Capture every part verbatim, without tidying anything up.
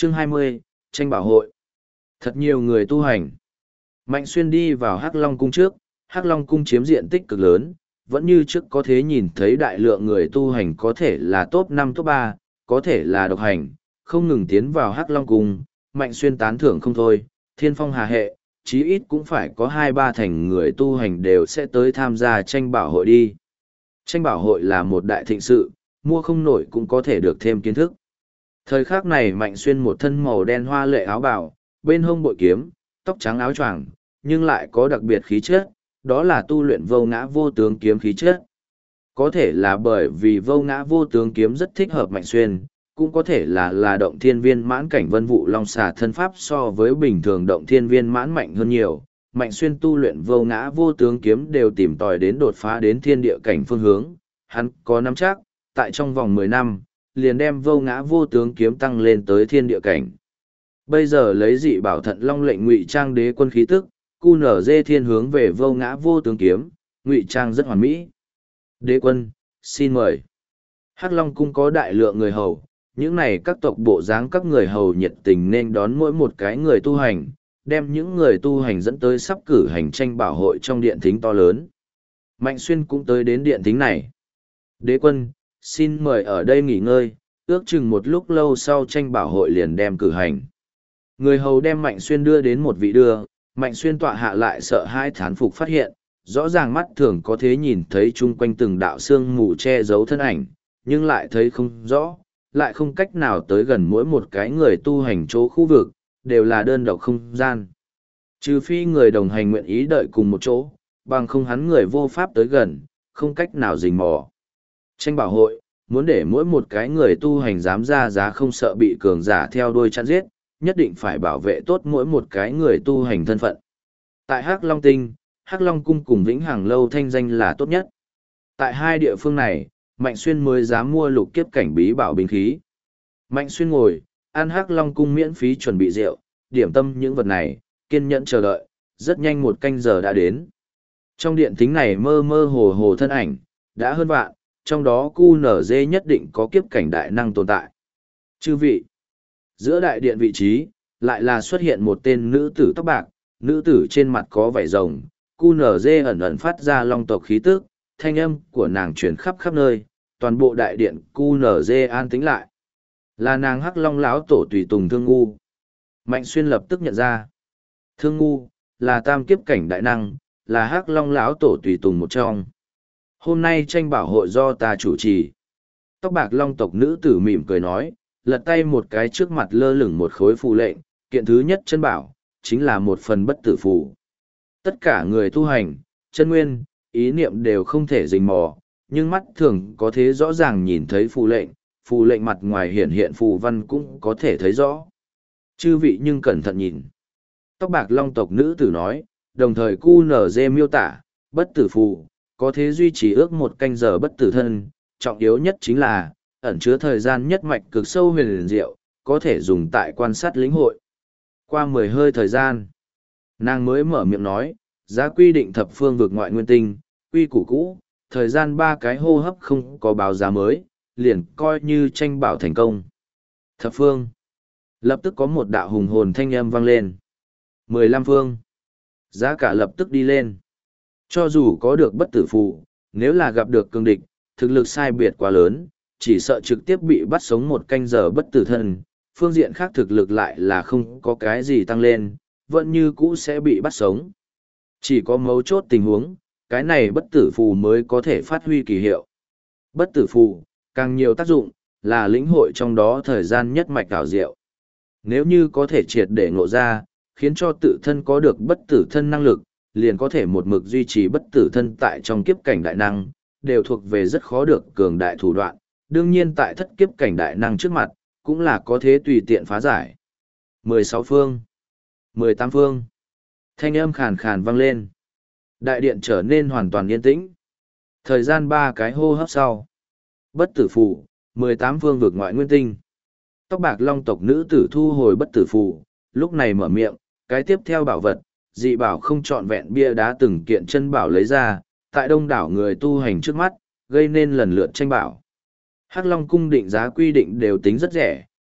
Chương hai mươi, tranh bảo hội. Thật nhiều người tu hành. Mạnh Xuyên đi vào Hắc Long cung trước, Hắc Long cung chiếm diện tích cực lớn, vẫn như trước có thể nhìn thấy đại lượng người tu hành, có thể là top năm top ba, có thể là độc hành, không ngừng tiến vào Hắc Long cung. Mạnh Xuyên tán thưởng không thôi, thiên phong hà hệ, chí ít cũng phải có hai ba thành người tu hành đều sẽ tới tham gia tranh bảo hội đi. Tranh bảo hội là một đại thịnh sự, mua không nổi cũng có thể được thêm kiến thức. Thời khắc này Mạnh Xuyên một thân màu đen hoa lệ áo bào, bên hông bội kiếm, tóc trắng áo choàng, nhưng lại có đặc biệt khí chất, đó là tu luyện vô ngã vô tướng kiếm khí chất. Có thể là bởi vì vô ngã vô tướng kiếm rất thích hợp Mạnh Xuyên, cũng có thể là là động thiên viên mãn cảnh vân vụ long xà thân pháp so với bình thường động thiên viên mãn mạnh hơn nhiều. Mạnh Xuyên tu luyện vô ngã vô tướng kiếm đều tìm tòi đến đột phá đến thiên địa cảnh phương hướng, hắn có nắm chắc, tại trong vòng mười năm, liền đem vô ngã vô tướng kiếm tăng lên tới thiên địa cảnh. Bây giờ lấy dị bảo thận long lệnh ngụy trang đế quân khí tức, cu nở dê thiên hướng về vô ngã vô tướng kiếm, ngụy trang rất hoàn mỹ. Đế quân, xin mời. Hắc Long cung có đại lượng người hầu, những này các tộc bộ dáng các người hầu nhiệt tình nên đón mỗi một cái người tu hành, đem những người tu hành dẫn tới sắp cử hành tranh bảo hội trong điện thính to lớn. Mạnh Xuyên cũng tới đến điện thính này. Đế quân, xin mời ở đây nghỉ ngơi, ước chừng một lúc lâu sau tranh bảo hội liền đem cử hành. Người hầu đem Mạnh Xuyên đưa đến một vị đưa, Mạnh Xuyên tọa hạ lại sợ hai thán phục phát hiện, rõ ràng mắt thường có thể nhìn thấy chung quanh từng đạo xương mù che giấu thân ảnh, nhưng lại thấy không rõ, lại không cách nào tới gần mỗi một cái người tu hành chỗ khu vực, đều là đơn độc không gian. Trừ phi người đồng hành nguyện ý đợi cùng một chỗ, bằng không hắn người vô pháp tới gần, không cách nào rình mò. Tranh bảo hội, muốn để mỗi một cái người tu hành dám ra giá không sợ bị cường giả theo đuôi chặn giết, nhất định phải bảo vệ tốt mỗi một cái người tu hành thân phận. Tại Hắc Long Tinh, Hắc Long Cung cùng Vĩnh Hằng Lâu thanh danh là tốt nhất. Tại hai địa phương này, Mạnh Xuyên mới dám mua lục kiếp cảnh bí bảo binh khí. Mạnh Xuyên ngồi, ăn Hắc Long Cung miễn phí chuẩn bị rượu, điểm tâm những vật này, kiên nhẫn chờ đợi, rất nhanh một canh giờ đã đến. Trong điện thính này mơ mơ hồ hồ thân ảnh, đã hơn vạn, trong đó cu nở dê nhất định có kiếp cảnh đại năng tồn tại. Chư vị, giữa đại điện vị trí, lại là xuất hiện một tên nữ tử tóc bạc, nữ tử trên mặt có vảy rồng, cu nở dê ẩn ẩn phát ra long tộc khí tức, thanh âm của nàng truyền khắp khắp nơi, toàn bộ đại điện cu nở dê an tĩnh lại. Là nàng Hắc Long lão tổ tùy tùng Thương Ngu. Mạnh Xuyên lập tức nhận ra. Thương Ngu, là tam kiếp cảnh đại năng, là Hắc Long lão tổ tùy tùng một trong. Hôm nay tranh bảo hội do ta chủ trì. Tóc bạc long tộc nữ tử mỉm cười nói, lật tay một cái trước mặt lơ lửng một khối phù lệnh, kiện thứ nhất chân bảo, chính là một phần bất tử phù. Tất cả người tu hành, chân nguyên, ý niệm đều không thể rình mò, nhưng mắt thường có thể rõ ràng nhìn thấy phù lệnh, phù lệnh mặt ngoài hiện hiện phù văn cũng có thể thấy rõ. Chư vị nhưng cẩn thận nhìn. Tóc bạc long tộc nữ tử nói, đồng thời cu nở dê miêu tả, bất tử phù, có thể duy trì ước một canh giờ bất tử thân, trọng yếu nhất chính là, ẩn chứa thời gian nhất mạch cực sâu huyền liền diệu, có thể dùng tại quan sát lĩnh hội. Qua mười hơi thời gian, nàng mới mở miệng nói, giá quy định thập phương vực ngoại nguyên tinh, quy củ cũ, thời gian ba cái hô hấp không có báo giá mới, liền coi như tranh bảo thành công. Thập phương. Lập tức có một đạo hùng hồn thanh âm vang lên. Mười lăm phương. Giá cả lập tức đi lên. Cho dù có được bất tử phù, nếu là gặp được cường địch, thực lực sai biệt quá lớn, chỉ sợ trực tiếp bị bắt sống một canh giờ bất tử thân, phương diện khác thực lực lại là không có cái gì tăng lên, vẫn như cũ sẽ bị bắt sống. Chỉ có mấu chốt tình huống, cái này bất tử phù mới có thể phát huy kỳ hiệu. Bất tử phù, càng nhiều tác dụng, là lĩnh hội trong đó thời gian nhất mạch ảo diệu. Nếu như có thể triệt để ngộ ra, khiến cho tự thân có được bất tử thân năng lực, liền có thể một mực duy trì bất tử thân tại trong kiếp cảnh đại năng, đều thuộc về rất khó được cường đại thủ đoạn, đương nhiên tại thất kiếp cảnh đại năng trước mặt, cũng là có thế tùy tiện phá giải. mười sáu phương, mười tám phương, thanh âm khàn khàn vang lên. Đại điện trở nên hoàn toàn yên tĩnh. Thời gian ba cái hô hấp sau. Bất tử phù, mười tám phương vực ngoại nguyên tinh. Tóc bạc long tộc nữ tử thu hồi bất tử phù, lúc này mở miệng, cái tiếp theo bảo vật, dị bảo không trọn vẹn bia đá từng kiện chân bảo lấy ra, tại đông đảo người tu hành trước mắt, gây nên lần lượt tranh bảo. Hắc Long cung định giá quy định đều tính rất rẻ,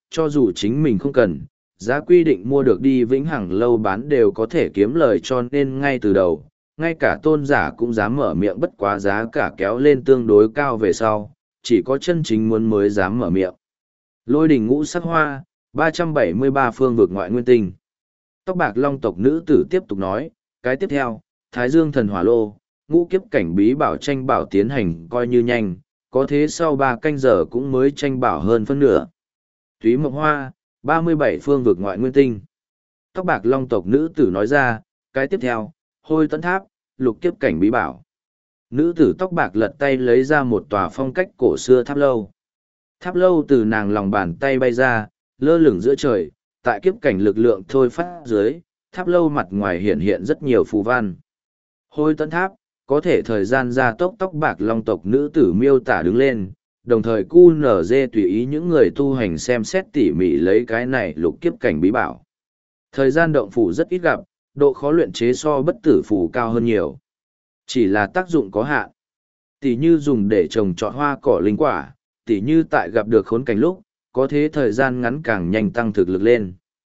cho dù chính mình không cần, giá quy định mua được đi vĩnh hằng lâu bán đều có thể kiếm lời, cho nên ngay từ đầu, ngay cả tôn giả cũng dám mở miệng, bất quá giá cả kéo lên tương đối cao về sau, chỉ có chân chính muốn mới dám mở miệng. Lôi đỉnh ngũ sắc hoa, ba trăm bảy mươi ba phương vực ngoại nguyên tinh. Tóc bạc long tộc nữ tử tiếp tục nói, cái tiếp theo, Thái Dương thần hỏa lô, ngũ kiếp cảnh bí bảo tranh bảo tiến hành coi như nhanh, có thế sau ba canh giờ cũng mới tranh bảo hơn phân nửa. Túy mộc hoa, ba mươi bảy phương vực ngoại nguyên tinh. Tóc bạc long tộc nữ tử nói ra, cái tiếp theo, hôi tấn tháp, lục kiếp cảnh bí bảo. Nữ tử tóc bạc lật tay lấy ra một tòa phong cách cổ xưa tháp lâu. Tháp lâu từ nàng lòng bàn tay bay ra, lơ lửng giữa trời, tại kiếp cảnh lực lượng thôi phát dưới, tháp lâu mặt ngoài hiện hiện rất nhiều phù văn. Hôi tấn tháp, có thể thời gian ra tốc tóc bạc long tộc nữ tử miêu tả đứng lên, đồng thời cu nở dê tùy ý những người tu hành xem xét tỉ mỉ lấy cái này lục kiếp cảnh bí bảo. Thời gian động phủ rất ít gặp, độ khó luyện chế so bất tử phù cao hơn nhiều. Chỉ là tác dụng có hạn. Tỉ như dùng để trồng trọt hoa cỏ linh quả, tỉ như tại gặp được khốn cảnh lúc, có thế thời gian ngắn càng nhanh tăng thực lực lên.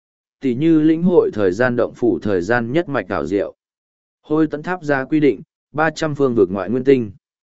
Tỉ như lĩnh hội thời gian động phủ thời gian nhất mạch đảo diệu. Hôi tấn tháp ra quy định, ba trăm phương vực ngoại nguyên tinh.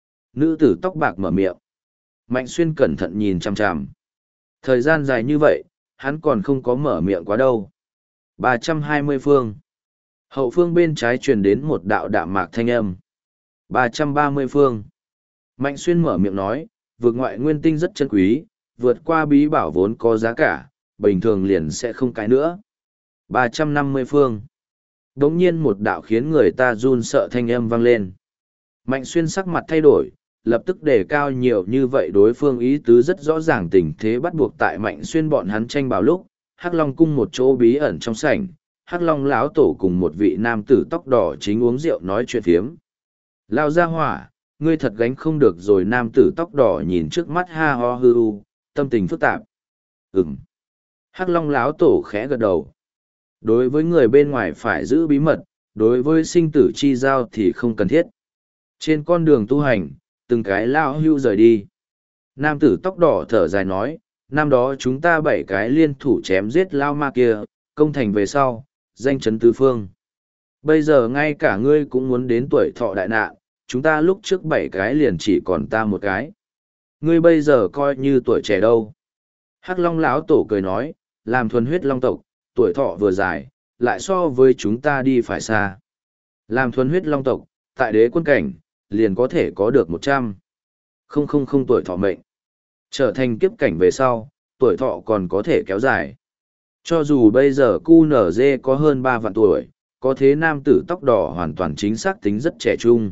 Nữ tử tóc bạc mở miệng. Mạnh Xuyên cẩn thận nhìn chằm chằm. Thời gian dài như vậy, hắn còn không có mở miệng quá đâu. ba trăm hai mươi phương. Hậu phương bên trái truyền đến một đạo đạm mạc thanh âm. ba trăm ba mươi phương. Mạnh Xuyên mở miệng nói, vực ngoại nguyên tinh rất chân quý, vượt qua bí bảo vốn có giá cả, bình thường liền sẽ không cái nữa. ba trăm năm mươi phương. Đống nhiên một đạo khiến người ta run sợ thanh âm vang lên. Mạnh Xuyên sắc mặt thay đổi, lập tức đề cao nhiều như vậy, đối phương ý tứ rất rõ ràng, tình thế bắt buộc tại Mạnh Xuyên bọn hắn tranh bảo lúc, Hắc Long cung một chỗ bí ẩn trong sảnh, Hắc Long lão tổ cùng một vị nam tử tóc đỏ chính uống rượu nói chuyện phiếm. Lao ra hỏa, ngươi thật gánh không được rồi. Nam tử tóc đỏ nhìn trước mắt ha ho hư u, tâm tình phức tạp. Ừm. Hắc Long lão tổ khẽ gật đầu. Đối với người bên ngoài phải giữ bí mật, đối với sinh tử chi giao thì không cần thiết. Trên con đường tu hành, từng cái lao hưu rời đi. Nam tử tóc đỏ thở dài nói, năm đó chúng ta bảy cái liên thủ chém giết lao ma kia, công thành về sau, danh chấn tứ phương. Bây giờ ngay cả ngươi cũng muốn đến tuổi thọ đại nạn, chúng ta lúc trước bảy cái liền chỉ còn ta một cái. Ngươi bây giờ coi như tuổi trẻ đâu. Hắc Long lão tổ cười nói, làm thuần huyết long tộc, tuổi thọ vừa dài, lại so với chúng ta đi phải xa. Làm thuần huyết long tộc, tại đế quân cảnh, liền có thể có được một trăm. Không không không tuổi thọ mệnh. Trở thành kiếp cảnh về sau, tuổi thọ còn có thể kéo dài. Cho dù bây giờ cu nở dê có hơn ba vạn tuổi, có thế nam tử tóc đỏ hoàn toàn chính xác tính rất trẻ trung.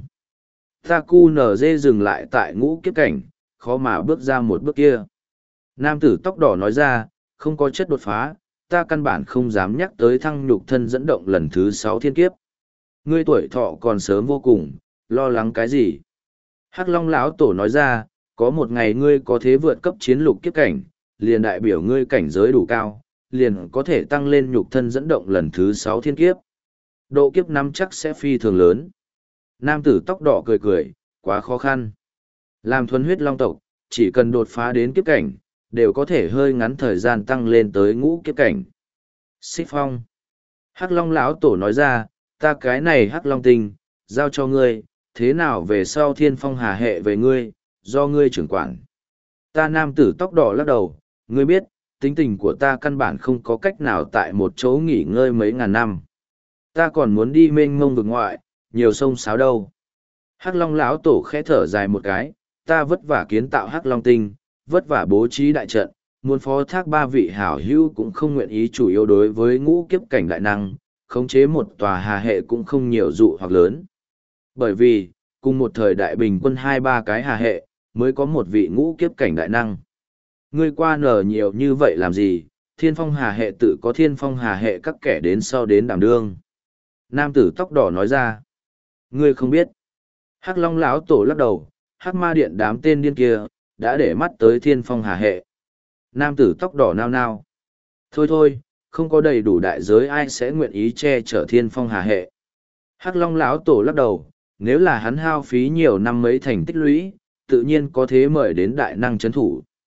Ta cu nở dê dừng lại tại ngũ kiếp cảnh, khó mà bước ra một bước kia. Nam tử tóc đỏ nói ra, không có chất đột phá, ta căn bản không dám nhắc tới thăng nhục thân dẫn động lần thứ sáu thiên kiếp. Ngươi tuổi thọ còn sớm vô cùng, lo lắng cái gì? Hắc Long lão tổ nói ra, có một ngày ngươi có thế vượt cấp chiến lục kiếp cảnh, liền đại biểu ngươi cảnh giới đủ cao, liền có thể tăng lên nhục thân dẫn động lần thứ sáu thiên kiếp. Độ kiếp năm chắc sẽ phi thường lớn. Nam tử tóc đỏ cười cười, quá khó khăn. Làm thuần huyết long tộc, chỉ cần đột phá đến kiếp cảnh, đều có thể hơi ngắn thời gian tăng lên tới ngũ kiếp cảnh. Xích phong. Hắc Long lão tổ nói ra, ta cái này Hắc Long tinh, giao cho ngươi, thế nào về sau thiên phong hà hệ về ngươi, do ngươi trưởng quản. Ta nam tử tóc đỏ lắc đầu, ngươi biết, tính tình của ta căn bản không có cách nào tại một chỗ nghỉ ngơi mấy ngàn năm. Ta còn muốn đi mênh mông vực ngoại, nhiều sông sáo đâu. Hắc Long lão tổ khẽ thở dài một cái, ta vất vả kiến tạo Hắc Long tinh, vất vả bố trí đại trận, muốn phó thác ba vị hảo hữu cũng không nguyện ý, chủ yếu đối với ngũ kiếp cảnh đại năng, khống chế một tòa hà hệ cũng không nhiều dụ hoặc lớn. Bởi vì, cùng một thời đại bình quân hai ba cái hà hệ, mới có một vị ngũ kiếp cảnh đại năng. Ngươi qua nở nhiều như vậy làm gì, thiên phong hà hệ tự có thiên phong hà hệ các kẻ đến sau đến đảm đương. Nam tử tóc đỏ nói ra, ngươi không biết. Hắc Long lão tổ lắc đầu, Hắc Ma điện đám tên điên kia, đã để mắt tới thiên phong hà hệ. Nam tử tóc đỏ nao nao. Thôi thôi, không có đầy đủ đại giới ai sẽ nguyện ý che chở thiên phong hà hệ. Hắc Long lão tổ lắc đầu, nếu là hắn hao phí nhiều năm mấy thành tích lũy, tự nhiên có thế mời đến đại năng chấn thủ.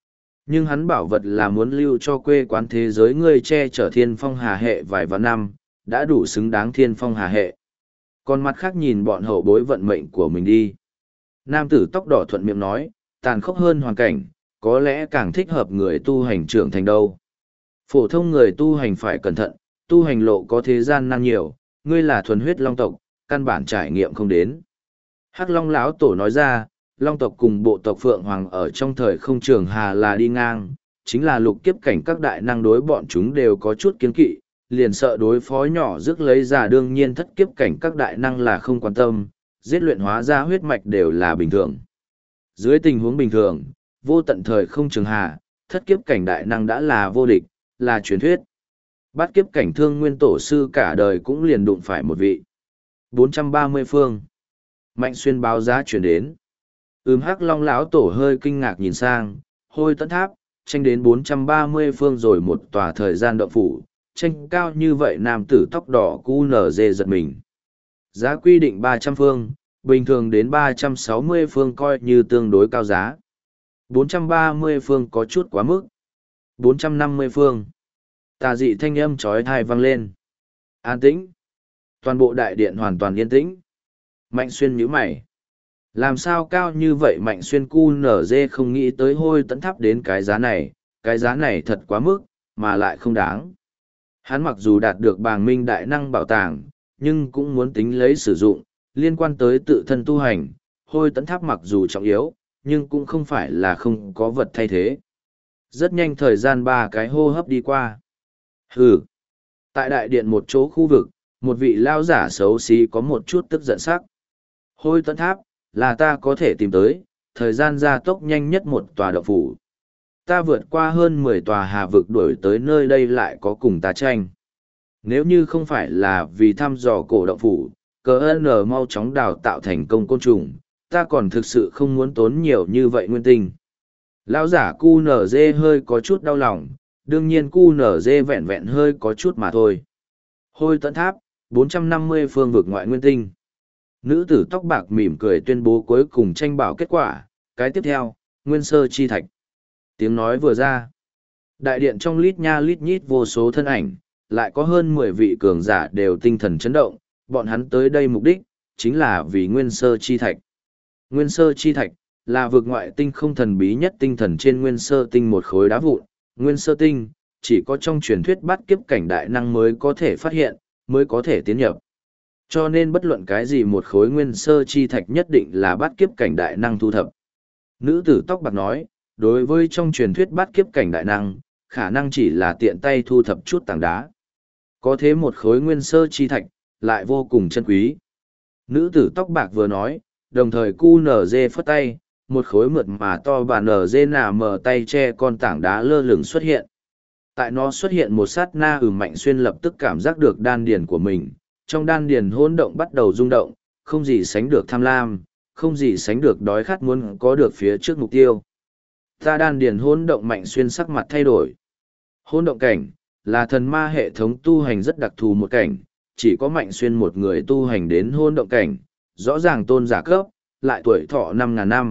Nhưng hắn bảo vật là muốn lưu cho quê quán thế giới ngươi che chở thiên phong hà hệ vài vạn năm, đã đủ xứng đáng thiên phong hà hệ. Còn mặt khác nhìn bọn hậu bối vận mệnh của mình đi. Nam tử tóc đỏ thuận miệng nói, tàn khốc hơn hoàn cảnh, có lẽ càng thích hợp người tu hành trưởng thành đâu. Phổ thông người tu hành phải cẩn thận, tu hành lộ có thế gian nan nhiều, ngươi là thuần huyết long tộc, căn bản trải nghiệm không đến. Hắc Long lão tổ nói ra, long tộc cùng bộ tộc Phượng Hoàng ở trong thời không trường hà là đi ngang, chính là lục kiếp cảnh các đại năng đối bọn chúng đều có chút kiên kỵ, liền sợ đối phó nhỏ rước lấy ra đương nhiên thất kiếp cảnh các đại năng là không quan tâm, giết luyện hóa ra huyết mạch đều là bình thường. Dưới tình huống bình thường, vô tận thời không trường hà, thất kiếp cảnh đại năng đã là vô địch, là truyền thuyết. Bát kiếp cảnh thương nguyên tổ sư cả đời cũng liền đụng phải một vị. bốn trăm ba mươi phương. Mạnh xuyên báo giá chuyển đến. Ừm Hắc Long lão tổ hơi kinh ngạc nhìn sang, hôi tấn tháp, tranh đến bốn trăm ba mươi phương rồi một tòa thời gian động phủ, tranh cao như vậy nam tử tóc đỏ cu nở dê giật mình. Giá quy định ba trăm phương, bình thường đến ba trăm sáu mươi phương coi như tương đối cao giá. bốn trăm ba mươi phương có chút quá mức. bốn trăm năm mươi phương. Tà dị thanh âm chói tai vang lên. An tĩnh. Toàn bộ đại điện hoàn toàn yên tĩnh. Mạnh xuyên nhíu mày. Làm sao cao như vậy Mạnh xuyên cu nở dê không nghĩ tới hôi tấn tháp đến cái giá này, cái giá này thật quá mức, mà lại không đáng. Hắn mặc dù đạt được bàng minh đại năng bảo tàng, nhưng cũng muốn tính lấy sử dụng, liên quan tới tự thân tu hành, hôi tấn tháp mặc dù trọng yếu, nhưng cũng không phải là không có vật thay thế. Rất nhanh thời gian ba cái hô hấp đi qua. Hừ. Tại đại điện một chỗ khu vực, một vị lao giả xấu xí có một chút tức giận sắc. Hôi tấn tháp, là ta có thể tìm tới, thời gian gia tốc nhanh nhất một tòa động phủ. Ta vượt qua hơn mười tòa hà vực đuổi tới nơi đây lại có cùng ta tranh. Nếu như không phải là vì thăm dò cổ động phủ, cờ ơn mau chóng đào tạo thành công côn trùng, ta còn thực sự không muốn tốn nhiều như vậy nguyên tinh. Lão giả cu nở dê hơi có chút đau lòng, đương nhiên cu nở dê vẹn vẹn hơi có chút mà thôi. Hôi tấn tháp, bốn trăm năm mươi phương vực ngoại nguyên tinh. Nữ tử tóc bạc mỉm cười tuyên bố cuối cùng tranh bảo kết quả, cái tiếp theo, nguyên sơ chi thạch. Tiếng nói vừa ra. Đại điện trong lít nha lít nhít vô số thân ảnh, lại có hơn mười vị cường giả đều tinh thần chấn động, bọn hắn tới đây mục đích, chính là vì nguyên sơ chi thạch. Nguyên sơ chi thạch, là vực ngoại tinh không thần bí nhất tinh thần trên nguyên sơ tinh một khối đá vụn, nguyên sơ tinh, chỉ có trong truyền thuyết bắt kiếp cảnh đại năng mới có thể phát hiện, mới có thể tiến nhập. Cho nên bất luận cái gì một khối nguyên sơ chi thạch nhất định là bắt kiếp cảnh đại năng thu thập. Nữ tử tóc bạc nói, đối với trong truyền thuyết bắt kiếp cảnh đại năng, khả năng chỉ là tiện tay thu thập chút tảng đá. Có thế một khối nguyên sơ chi thạch, lại vô cùng chân quý. Nữ tử tóc bạc vừa nói, đồng thời cu nở dê phất tay, một khối mượt mà to bà nở dê nà mở tay che con tảng đá lơ lửng xuất hiện. Tại nó xuất hiện một sát na ừ Mạnh xuyên lập tức cảm giác được đan điền của mình, trong đan điền hỗn động bắt đầu rung động, không gì sánh được tham lam, không gì sánh được đói khát muốn có được phía trước mục tiêu. Ta đan điền hỗn động Mạnh xuyên sắc mặt thay đổi. Hỗn động cảnh, là thần ma hệ thống tu hành rất đặc thù một cảnh, chỉ có Mạnh xuyên một người tu hành đến hỗn động cảnh, rõ ràng tôn giả cấp, lại tuổi thọ năm ngàn năm.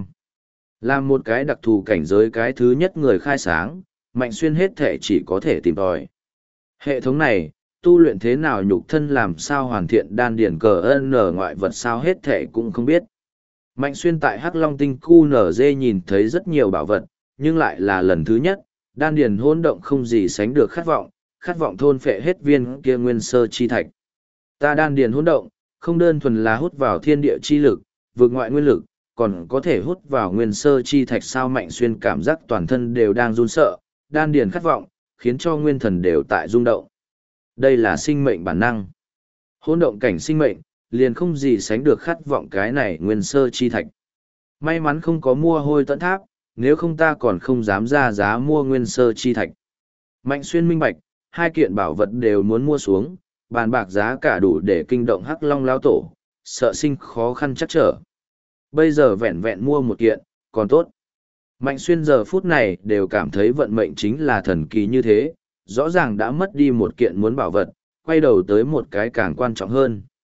Là một cái đặc thù cảnh giới cái thứ nhất người khai sáng, Mạnh xuyên hết thể chỉ có thể tìm tòi. Hệ thống này, tu luyện thế nào nhục thân làm sao hoàn thiện đan điển cờ ân nở ngoại vật sao hết thể cũng không biết. Mạnh xuyên tại Hắc Long tinh cu nở dê nhìn thấy rất nhiều bảo vật, nhưng lại là lần thứ nhất, đan điển hỗn động không gì sánh được khát vọng, khát vọng thôn phệ hết viên kia nguyên sơ chi thạch. Ta đan điển hỗn động, không đơn thuần là hút vào thiên địa chi lực, vượt ngoại nguyên lực, còn có thể hút vào nguyên sơ chi thạch sao Mạnh xuyên cảm giác toàn thân đều đang run sợ, đan điển khát vọng, khiến cho nguyên thần đều tại rung động. Đây là sinh mệnh bản năng. Hỗn động cảnh sinh mệnh, liền không gì sánh được khát vọng cái này nguyên sơ chi thạch. May mắn không có mua hôi tấn tháp, nếu không ta còn không dám ra giá mua nguyên sơ chi thạch. Mạnh xuyên minh bạch, hai kiện bảo vật đều muốn mua xuống, bàn bạc giá cả đủ để kinh động Hắc Long lão tổ, sợ sinh khó khăn chắc trở. Bây giờ vẹn vẹn mua một kiện, còn tốt. Mạnh xuyên giờ phút này đều cảm thấy vận mệnh chính là thần kỳ như thế, rõ ràng đã mất đi một kiện muốn bảo vật, quay đầu tới một cái càng quan trọng hơn.